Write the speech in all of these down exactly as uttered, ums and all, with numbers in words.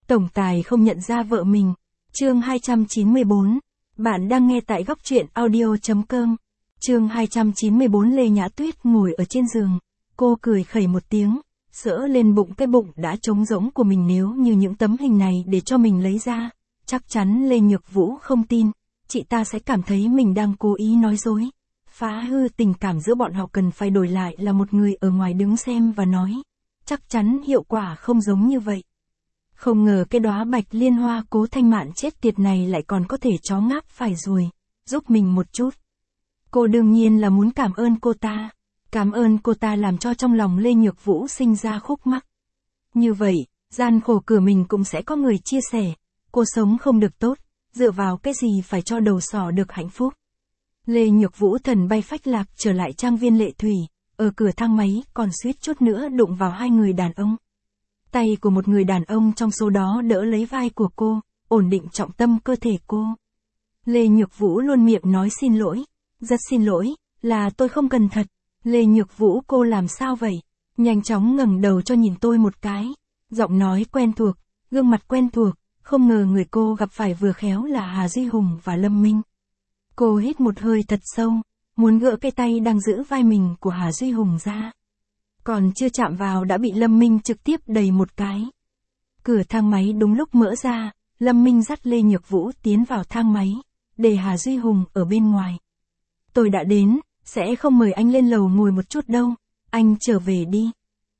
Tổng tài không nhận ra vợ mình. Chương hai trăm chín mươi bốn. Bạn đang nghe tại góc truyện audio chấm com. Chương hai trăm chín mươi bốn. Lê Nhã Tuyết ngồi ở trên giường. Cô cười khẩy một tiếng, sỡ lên bụng cái bụng đã trống rỗng của mình. Nếu như những tấm hình này để cho mình lấy ra, chắc chắn Lê Nhược Vũ không tin. Chị ta sẽ cảm thấy mình đang cố ý nói dối. Phá hư tình cảm giữa bọn họ, cần phải đổi lại là một người ở ngoài đứng xem và nói. Chắc chắn hiệu quả không giống như vậy. Không ngờ cái đóa bạch liên hoa Cố Thanh Mạn chết tiệt này lại còn có thể chó ngáp phải ruồi, giúp mình một chút. Cô đương nhiên là muốn cảm ơn cô ta. Cảm ơn cô ta làm cho trong lòng Lê Nhược Vũ sinh ra khúc mắc. Như vậy, gian khổ cửa mình cũng sẽ có người chia sẻ. Cô sống không được tốt, dựa vào cái gì phải cho đầu sỏ được hạnh phúc. Lê Nhược Vũ thần bay phách lạc trở lại trang viên Lệ Thủy, ở cửa thang máy còn suýt chút nữa đụng vào hai người đàn ông. Tay của một người đàn ông trong số đó đỡ lấy vai của cô, ổn định trọng tâm cơ thể cô. Lê Nhược Vũ luôn miệng nói xin lỗi. Rất xin lỗi, là tôi không cẩn thận. Lê Nhược Vũ, cô làm sao vậy? Nhanh chóng ngẩng đầu cho nhìn tôi một cái. Giọng nói quen thuộc, gương mặt quen thuộc, không ngờ người cô gặp phải vừa khéo là Hà Duy Hùng và Lâm Minh. Cô hít một hơi thật sâu, muốn gỡ cái tay đang giữ vai mình của Hà Duy Hùng ra. Còn chưa chạm vào đã bị Lâm Minh trực tiếp đẩy một cái. Cửa thang máy đúng lúc mở ra, Lâm Minh dắt Lê Nhược Vũ tiến vào thang máy, để Hà Duy Hùng ở bên ngoài. Tôi đã đến, sẽ không mời anh lên lầu ngồi một chút đâu, anh trở về đi.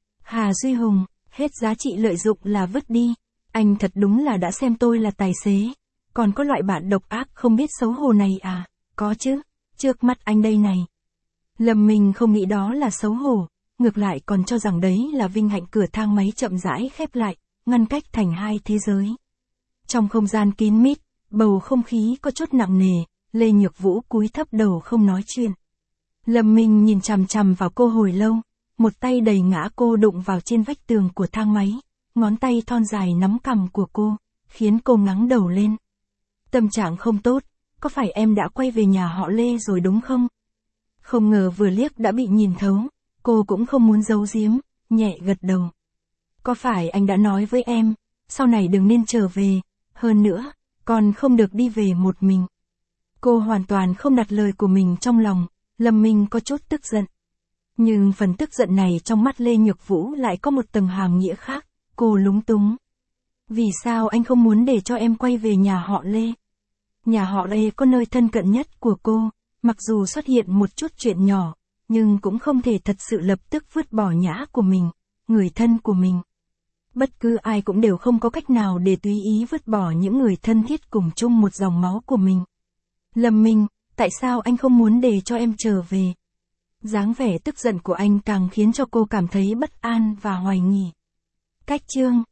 Hà Duy Hùng, hết giá trị lợi dụng là vứt đi, anh thật đúng là đã xem tôi là tài xế, còn có loại bạn độc ác không biết xấu hổ này à, có chứ, trước mắt anh đây này. Lâm Minh không nghĩ đó là xấu hổ, ngược lại còn cho rằng đấy là vinh hạnh. Cửa thang máy chậm rãi khép lại, ngăn cách thành hai thế giới. Trong không gian kín mít, bầu không khí có chút nặng nề, Lê Nhược Vũ cúi thấp đầu không nói chuyện. Lâm Minh nhìn chằm chằm vào cô hồi lâu, một tay đẩy ngã cô đụng vào trên vách tường của thang máy, ngón tay thon dài nắm cằm của cô, khiến cô ngẩng đầu lên. Tâm trạng không tốt, có phải em đã quay về nhà họ Lê rồi đúng không? Không ngờ vừa liếc đã bị nhìn thấu, cô cũng không muốn giấu giếm, nhẹ gật đầu. Có phải anh đã nói với em, sau này đừng nên trở về, hơn nữa, còn không được đi về một mình. Cô hoàn toàn không đặt lời của mình trong lòng. Lâm Minh có chút tức giận. Nhưng phần tức giận này trong mắt Lê Nhược Vũ lại có một tầng hàm nghĩa khác, cô lúng túng. Vì sao anh không muốn để cho em quay về nhà họ Lê? Nhà họ Lê có nơi thân cận nhất của cô, mặc dù xuất hiện một chút chuyện nhỏ, nhưng cũng không thể thật sự lập tức vứt bỏ Nhã của mình, người thân của mình. Bất cứ ai cũng đều không có cách nào để tùy ý vứt bỏ những người thân thiết cùng chung một dòng máu của mình. Lâm Minh, tại sao anh không muốn để cho em trở về? Dáng vẻ tức giận của anh càng khiến cho cô cảm thấy bất an và hoài nghi. Cách chương